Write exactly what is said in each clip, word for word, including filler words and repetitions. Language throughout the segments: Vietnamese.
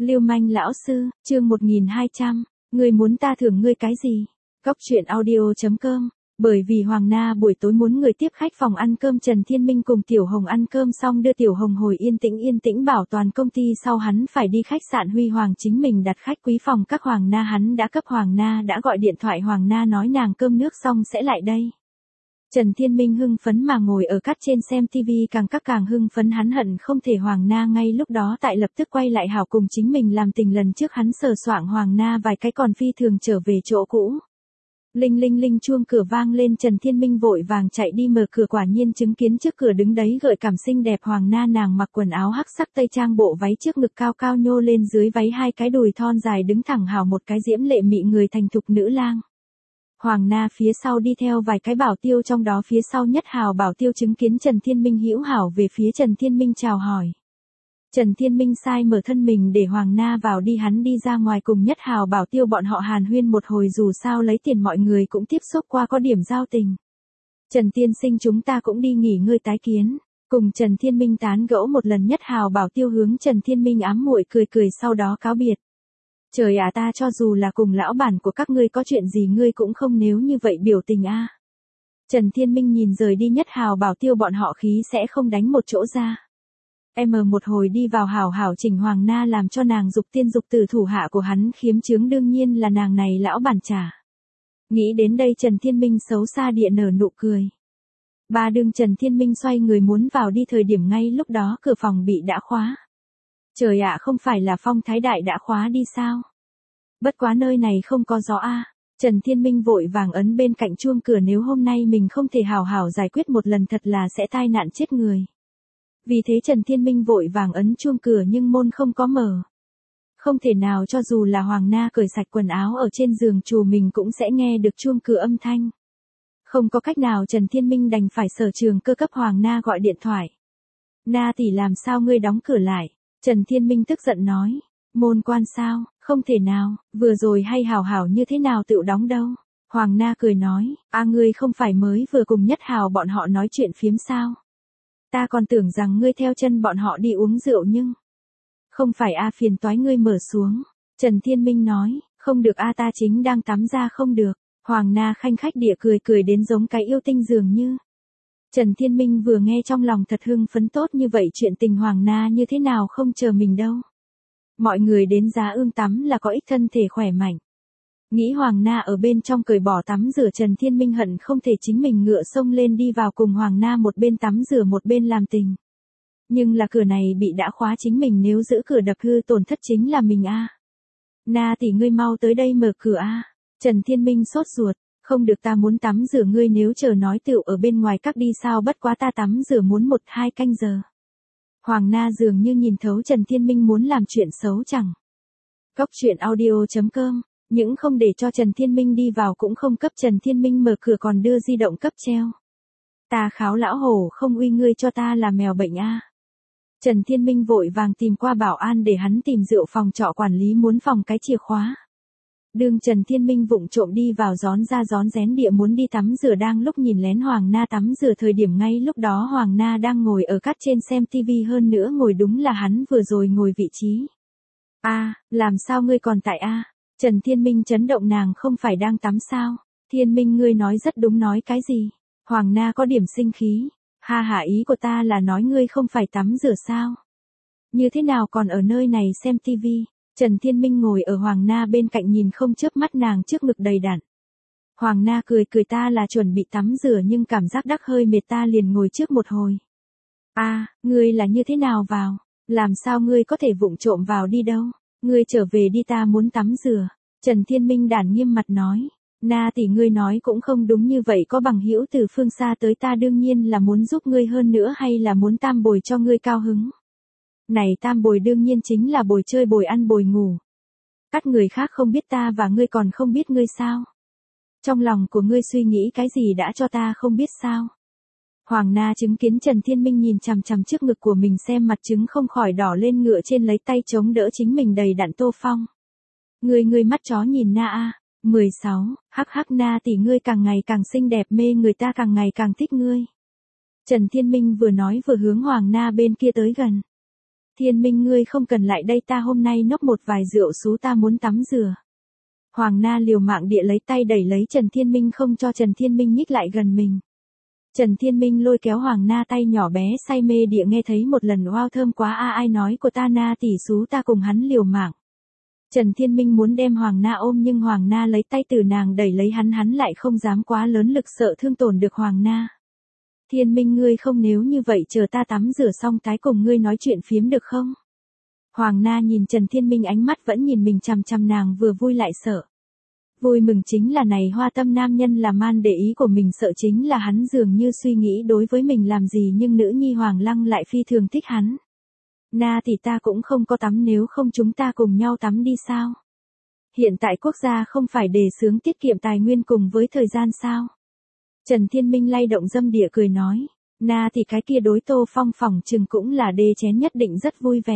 Lưu manh lão sư, chương một nghìn hai trăm, ngươi muốn ta thưởng ngươi cái gì? Cóc truyện audio chấm com. Bởi vì Hoàng Na buổi tối muốn người tiếp khách phòng ăn cơm, Trần Thiên Minh cùng Tiểu Hồng ăn cơm xong đưa Tiểu Hồng hồi yên tĩnh yên tĩnh bảo toàn công ty, sau hắn phải đi khách sạn Huy Hoàng chính mình đặt khách quý phòng các. Hoàng Na hắn đã cấp Hoàng Na đã gọi điện thoại, Hoàng Na nói nàng cơm nước xong sẽ lại đây. Trần Thiên Minh hưng phấn mà ngồi ở cắt trên xem tivi, càng các càng hưng phấn, hắn hận không thể Hoàng Na ngay lúc đó tại lập tức quay lại hảo cùng chính mình làm tình. Lần trước hắn sờ soạng Hoàng Na vài cái còn phi thường trở về chỗ cũ. Linh linh linh chuông cửa vang lên, Trần Thiên Minh vội vàng chạy đi mở cửa, quả nhiên chứng kiến trước cửa đứng đấy gợi cảm xinh đẹp Hoàng Na. Nàng mặc quần áo hắc sắc tây trang, bộ váy trước ngực cao cao nhô lên, dưới váy hai cái đùi thon dài đứng thẳng hào một cái diễm lệ mị người thành thục nữ lang. Hoàng Na phía sau đi theo vài cái bảo tiêu, trong đó phía sau nhất hào bảo tiêu chứng kiến Trần Thiên Minh hữu hảo về phía Trần Thiên Minh chào hỏi. Trần Thiên Minh sai mở thân mình để Hoàng Na vào đi, hắn đi ra ngoài cùng nhất hào bảo tiêu bọn họ hàn huyên một hồi, dù sao lấy tiền mọi người cũng tiếp xúc qua, có điểm giao tình. Trần tiên sinh, chúng ta cũng đi nghỉ ngơi tái kiến. Cùng Trần Thiên Minh tán gẫu một lần, nhất hào bảo tiêu hướng Trần Thiên Minh ám muội cười cười, sau đó cáo biệt. Trời ạ, ta cho dù là cùng lão bản của các ngươi có chuyện gì ngươi cũng không nếu như vậy biểu tình a. Trần Thiên Minh nhìn rời đi nhất hào bảo tiêu bọn họ, khí sẽ không đánh một chỗ ra. Em một hồi đi vào hảo hảo chỉnh Hoàng Na, làm cho nàng dục tiên dục tử, thủ hạ của hắn khiếm chướng đương nhiên là nàng này lão bản trả. Nghĩ đến đây Trần Thiên Minh xấu xa địa nở nụ cười. Ba đương Trần Thiên Minh xoay người muốn vào đi thời điểm, ngay lúc đó cửa phòng bị đã khóa. Trời ạ, không phải là Phong Thái Đại đã khóa đi sao? Bất quá nơi này không có gió a. Trần Thiên Minh vội vàng ấn bên cạnh chuông cửa, nếu hôm nay mình không thể hào hảo giải quyết một lần thật là sẽ tai nạn chết người. Vì thế Trần Thiên Minh vội vàng ấn chuông cửa nhưng môn không có mở. Không thể nào, cho dù là Hoàng Na cởi sạch quần áo ở trên giường chùa mình cũng sẽ nghe được chuông cửa âm thanh. Không có cách nào, Trần Thiên Minh đành phải sở trường cơ cấp Hoàng Na gọi điện thoại. Na tỷ, làm sao ngươi đóng cửa lại? Trần Thiên Minh tức giận nói. Môn quan sao? Không thể nào, vừa rồi hay hào hảo như thế nào tự đóng đâu. Hoàng Na cười nói, a ngươi không phải mới vừa cùng nhất hào bọn họ nói chuyện phiếm sao? Ta còn tưởng rằng ngươi theo chân bọn họ đi uống rượu nhưng... Không phải a, phiền toái ngươi mở xuống. Trần Thiên Minh nói, không được a, ta chính đang tắm ra không được. Hoàng Na khanh khách địa cười cười đến giống cái yêu tinh dường như. Trần Thiên Minh vừa nghe trong lòng thật hưng phấn, tốt như vậy chuyện tình Hoàng Na như thế nào không chờ mình đâu. Mọi người đến Giá Ương tắm là có ích thân thể khỏe mạnh. Nghĩ Hoàng Na ở bên trong cởi bỏ tắm rửa, Trần Thiên Minh hận không thể chính mình ngựa sông lên đi vào cùng Hoàng Na một bên tắm rửa một bên làm tình. Nhưng là cửa này bị đã khóa, chính mình nếu giữ cửa đập hư tổn thất chính là mình a. Na tỷ, ngươi mau tới đây mở cửa a. Trần Thiên Minh sốt ruột, không được, ta muốn tắm rửa, ngươi nếu chờ nói tựu ở bên ngoài các đi sao, bất quá ta tắm rửa muốn một hai canh giờ. Hoàng Na dường như nhìn thấu Trần Thiên Minh muốn làm chuyện xấu chẳng. Cóc truyện audio chấm com. Những không để cho Trần Thiên Minh đi vào cũng không cấp Trần Thiên Minh mở cửa, còn đưa di động cấp treo. Ta kháo lão hổ không uy, ngươi cho ta là mèo bệnh a. Trần Thiên Minh vội vàng tìm qua bảo an để hắn tìm rượu phòng trọ quản lý muốn phòng cái chìa khóa. Đương Trần Thiên Minh vụng trộm đi vào rón ra rón rén địa muốn đi tắm rửa, đang lúc nhìn lén Hoàng Na tắm rửa thời điểm, ngay lúc đó Hoàng Na đang ngồi ở cắt trên xem tivi, hơn nữa ngồi đúng là hắn vừa rồi ngồi vị trí. A, làm sao ngươi còn tại a? Trần Thiên Minh chấn động, nàng không phải đang tắm sao? Thiên Minh, ngươi nói rất đúng. Nói cái gì? Hoàng Na có điểm sinh khí. Ha ha, ý của ta là nói ngươi không phải tắm rửa sao? Như thế nào còn ở nơi này xem tivi? Trần Thiên Minh ngồi ở Hoàng Na bên cạnh nhìn không chớp mắt nàng trước ngực đầy đặn. Hoàng Na cười cười, ta là chuẩn bị tắm rửa nhưng cảm giác đắc hơi mệt, ta liền ngồi trước một hồi. A, ngươi là như thế nào vào? Làm sao ngươi có thể vụng trộm vào đi đâu? Ngươi trở về đi, ta muốn tắm rửa. Trần Thiên Minh đản nghiêm mặt nói. Na tỷ, ngươi nói cũng không đúng như vậy, có bằng hữu từ phương xa tới, ta đương nhiên là muốn giúp ngươi, hơn nữa hay là muốn tam bồi cho ngươi cao hứng. Này, tam bồi đương nhiên chính là bồi chơi, bồi ăn, bồi ngủ. Các người khác không biết, ta và ngươi còn không biết ngươi sao? Trong lòng của ngươi suy nghĩ cái gì đã cho ta không biết sao? Hoàng Na chứng kiến Trần Thiên Minh nhìn chằm chằm trước ngực của mình xem, mặt trứng không khỏi đỏ lên, ngựa trên lấy tay chống đỡ chính mình đầy đặn Tô Phong. Ngươi ngươi mắt chó nhìn Na a. mười sáu, hắc hắc, Na tỷ, ngươi càng ngày càng xinh đẹp, mê người, ta càng ngày càng thích ngươi. Trần Thiên Minh vừa nói vừa hướng Hoàng Na bên kia tới gần. Thiên Minh ngươi không cần lại đây, ta hôm nay nốc một vài rượu sú, ta muốn tắm rửa. Hoàng Na liều mạng địa lấy tay đẩy lấy Trần Thiên Minh, không cho Trần Thiên Minh nhích lại gần mình. Trần Thiên Minh lôi kéo Hoàng Na tay nhỏ bé say mê địa nghe thấy một lần wow thơm quá a, ai nói của ta Na tỷ xú, ta cùng hắn liều mạng. Trần Thiên Minh muốn đem Hoàng Na ôm nhưng Hoàng Na lấy tay từ nàng đẩy lấy hắn, hắn lại không dám quá lớn lực, sợ thương tổn được Hoàng Na. Thiên Minh ngươi không, nếu như vậy chờ ta tắm rửa xong tái cùng ngươi nói chuyện phiếm được không? Hoàng Na nhìn Trần Thiên Minh, ánh mắt vẫn nhìn mình chằm chằm, nàng vừa vui lại sợ. Vui mừng chính là này hoa tâm nam nhân là man để ý của mình, sợ chính là hắn dường như suy nghĩ đối với mình làm gì, nhưng nữ nhi Hoàng Lăng lại phi thường thích hắn. Na thì ta cũng không có tắm, nếu không chúng ta cùng nhau tắm đi sao? Hiện tại quốc gia không phải đề xướng tiết kiệm tài nguyên cùng với thời gian sao? Trần Thiên Minh lay động dâm địa cười nói, Na thì cái kia đối Tô Phong phỏng chừng cũng là đê chén, nhất định rất vui vẻ.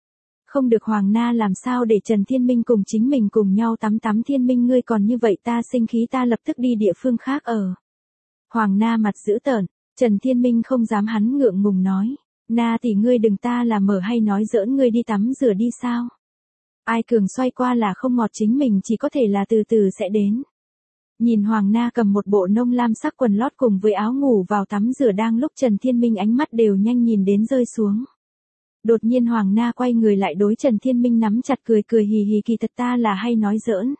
Không được, Hoàng Na làm sao để Trần Thiên Minh cùng chính mình cùng nhau tắm tắm, Thiên Minh ngươi còn như vậy ta sinh khí, ta lập tức đi địa phương khác ở. Hoàng Na mặt dữ tợn, Trần Thiên Minh không dám, hắn ngượng ngùng nói, Na thì ngươi đừng, ta là mở hay nói giỡn, ngươi đi tắm rửa đi sao? Ai cường xoay qua là không ngọt, chính mình chỉ có thể là từ từ sẽ đến. Nhìn Hoàng Na cầm một bộ nông lam sắc quần lót cùng với áo ngủ vào tắm rửa, đang lúc Trần Thiên Minh ánh mắt đều nhanh nhìn đến rơi xuống. Đột nhiên Hoàng Na quay người lại đối Trần Thiên Minh nắm chặt cười cười hì hì, kỳ thật ta là hay nói giỡn.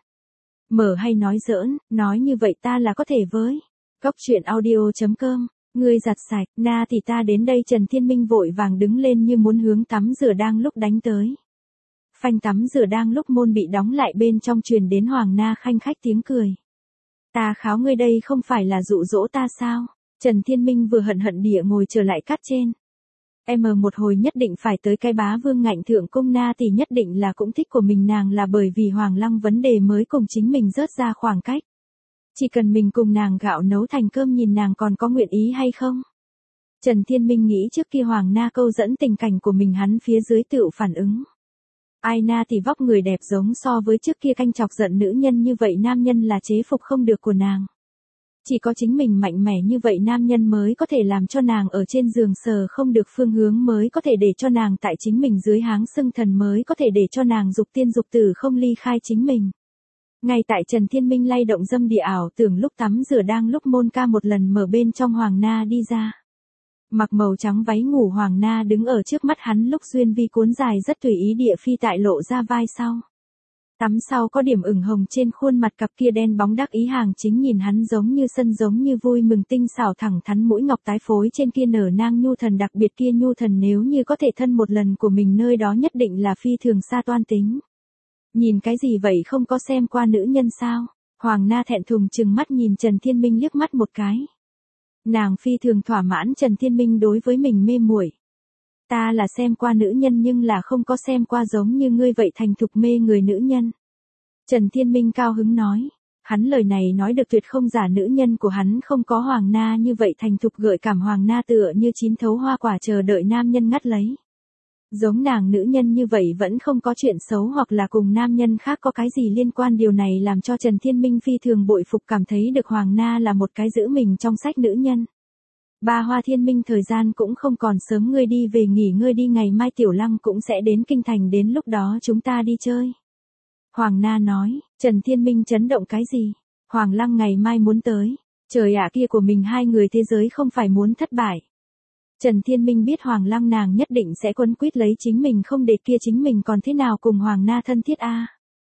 Mở hay nói giỡn, nói như vậy ta là có thể với. Góc truyện audio chấm com, ngươi giặt sạch, Na thì ta đến đây. Trần Thiên Minh vội vàng đứng lên như muốn hướng tắm rửa đang lúc đánh tới. Phanh, tắm rửa đang lúc môn bị đóng lại, bên trong truyền đến Hoàng Na khanh khách tiếng cười. Ta kháo ngươi đây không phải là dụ dỗ ta sao? Trần Thiên Minh vừa hận hận địa ngồi trở lại cát trên. Em một hồi nhất định phải tới cái bá vương ngạnh thượng cung, Na thì nhất định là cũng thích của mình, nàng là bởi vì Hoàng Lăng vấn đề mới cùng chính mình rớt ra khoảng cách. Chỉ cần mình cùng nàng gạo nấu thành cơm, nhìn nàng còn có nguyện ý hay không? Trần Thiên Minh nghĩ trước kia Hoàng Na câu dẫn tình cảnh của mình, hắn phía dưới tự phản ứng. Ai Na thì vóc người đẹp giống so với trước kia canh chọc giận nữ nhân như vậy, nam nhân là chế phục không được của nàng. Chỉ có chính mình mạnh mẽ như vậy nam nhân mới có thể làm cho nàng ở trên giường sờ không được phương hướng, mới có thể để cho nàng tại chính mình dưới háng xưng thần, mới có thể để cho nàng dục tiên dục tử không ly khai chính mình. Ngay tại Trần Thiên Minh lay động dâm địa ảo tưởng lúc tắm rửa đang lúc môn ca một lần mở, bên trong Hoàng Na đi ra. Mặc màu trắng váy ngủ, Hoàng Na đứng ở trước mắt hắn, lúc duyên vi cuốn dài rất tùy ý địa phi tại lộ ra vai sau. Tắm sau có điểm ửng hồng trên khuôn mặt, cặp kia đen bóng đắc ý hàng chính nhìn hắn giống như sân, giống như vui mừng, tinh xảo thẳng thắn mũi ngọc tái phối trên kia nở nang nhu thần, đặc biệt kia nhu thần nếu như có thể thân một lần của mình, nơi đó nhất định là phi thường xa toan tính. Nhìn cái gì vậy, không có xem qua nữ nhân sao? Hoàng Na thẹn thùng trừng mắt nhìn Trần Thiên Minh liếc mắt một cái. Nàng phi thường thỏa mãn Trần Thiên Minh đối với mình mê muội. Ta là xem qua nữ nhân nhưng là không có xem qua giống như ngươi vậy thành thục mê người nữ nhân. Trần Thiên Minh cao hứng nói. Hắn lời này nói được tuyệt không giả, nữ nhân của hắn không có Hoàng Na như vậy thành thục gợi cảm, Hoàng Na tựa như chín thấu hoa quả chờ đợi nam nhân ngắt lấy. Giống nàng nữ nhân như vậy vẫn không có chuyện xấu hoặc là cùng nam nhân khác có cái gì liên quan, điều này làm cho Trần Thiên Minh phi thường bội phục, cảm thấy được Hoàng Na là một cái giữ mình trong sách nữ nhân. Ba Hoa Thiên Minh, thời gian cũng không còn sớm, ngươi đi về nghỉ ngơi đi, ngày mai Tiểu Lăng cũng sẽ đến kinh thành, đến lúc đó chúng ta đi chơi. Hoàng Na nói. Trần Thiên Minh chấn động, cái gì? Hoàng Lăng ngày mai muốn tới? Trời ạ, kia của mình hai người thế giới không phải muốn thất bại. Trần Thiên Minh biết Hoàng Lăng nàng nhất định sẽ quấn quýt lấy chính mình không để, kia chính mình còn thế nào cùng Hoàng Na thân thiết a?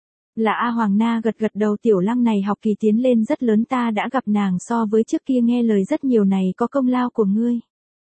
Là a. Hoàng Na gật gật đầu, Tiểu Lăng này học kỳ tiến lên rất lớn, ta đã gặp nàng, so với trước kia nghe lời rất nhiều, này có công lao của ngươi.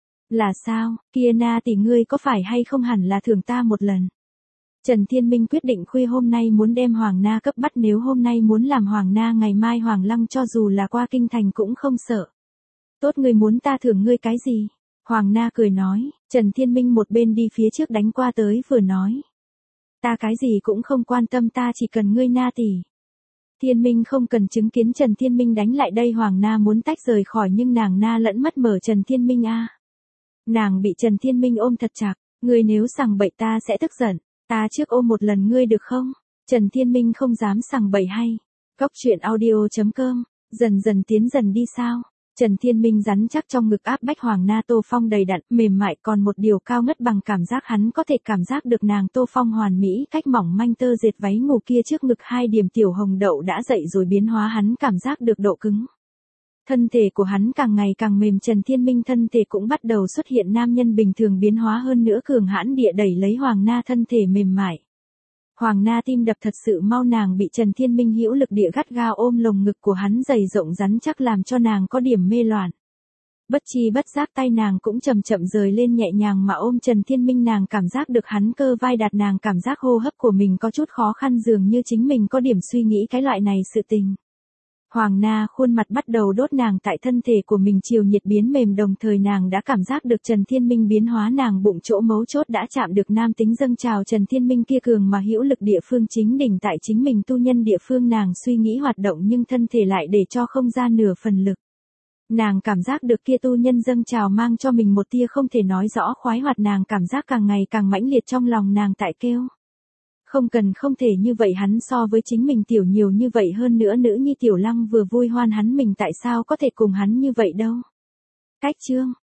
Là sao? Kia Na tỷ ngươi có phải hay không hẳn là thưởng ta một lần. Trần Thiên Minh quyết định khuya hôm nay muốn đem Hoàng Na cấp bắt, nếu hôm nay muốn làm Hoàng Na, ngày mai Hoàng Lăng cho dù là qua kinh thành cũng không sợ. Tốt, ngươi muốn ta thưởng ngươi cái gì? Hoàng Na cười nói. Trần Thiên Minh một bên đi phía trước đánh qua tới vừa nói. Ta cái gì cũng không quan tâm, ta chỉ cần ngươi Na tỷ. Thiên Minh không cần chứng kiến Trần Thiên Minh đánh lại đây, Hoàng Na muốn tách rời khỏi nhưng nàng Na lẫn mất mở Trần Thiên Minh a. Nàng bị Trần Thiên Minh ôm thật chặt, ngươi nếu sằng bậy ta sẽ tức giận, ta trước ôm một lần ngươi được không? Trần Thiên Minh không dám sằng bậy hay. Góc truyện audio chấm com, dần dần tiến dần đi sao? Trần Thiên Minh rắn chắc trong ngực áp bách Hoàng Na Tô Phong đầy đặn, mềm mại, còn một điều cao ngất bằng cảm giác hắn có thể cảm giác được nàng Tô Phong hoàn mỹ cách mỏng manh tơ dệt váy ngủ kia trước ngực hai điểm tiểu hồng đậu đã dậy rồi biến hóa hắn cảm giác được độ cứng. Thân thể của hắn càng ngày càng mềm, Trần Thiên Minh thân thể cũng bắt đầu xuất hiện nam nhân bình thường biến hóa hơn nữa, cường hãn địa đẩy lấy Hoàng Na thân thể mềm mại. Hoàng Na tim đập thật sự mau, nàng bị Trần Thiên Minh hữu lực địa gắt gao ôm lồng ngực của hắn dày rộng rắn chắc làm cho nàng có điểm mê loạn. Bất chi bất giác tay nàng cũng chậm chậm rời lên nhẹ nhàng mà ôm Trần Thiên Minh, nàng cảm giác được hắn cơ vai đặt nàng cảm giác hô hấp của mình có chút khó khăn, dường như chính mình có điểm suy nghĩ cái loại này sự tình. Hoàng Na khuôn mặt bắt đầu đốt nàng tại thân thể của mình chiều nhiệt biến mềm, đồng thời nàng đã cảm giác được Trần Thiên Minh biến hóa, nàng bụng chỗ mấu chốt đã chạm được nam tính dâng trào Trần Thiên Minh kia cường mà hữu lực địa phương chính đỉnh tại chính mình tu nhân địa phương, nàng suy nghĩ hoạt động nhưng thân thể lại để cho không ra nửa phần lực. Nàng cảm giác được kia tu nhân dâng trào mang cho mình một tia không thể nói rõ khoái hoạt, nàng cảm giác càng ngày càng mãnh liệt trong lòng nàng tại kêu. Không cần, không thể như vậy, hắn so với chính mình tiểu nhiều như vậy, hơn nữa nữ nhi Tiểu Lăng vừa vui hoan hắn, mình tại sao có thể cùng hắn như vậy đâu. Cách chương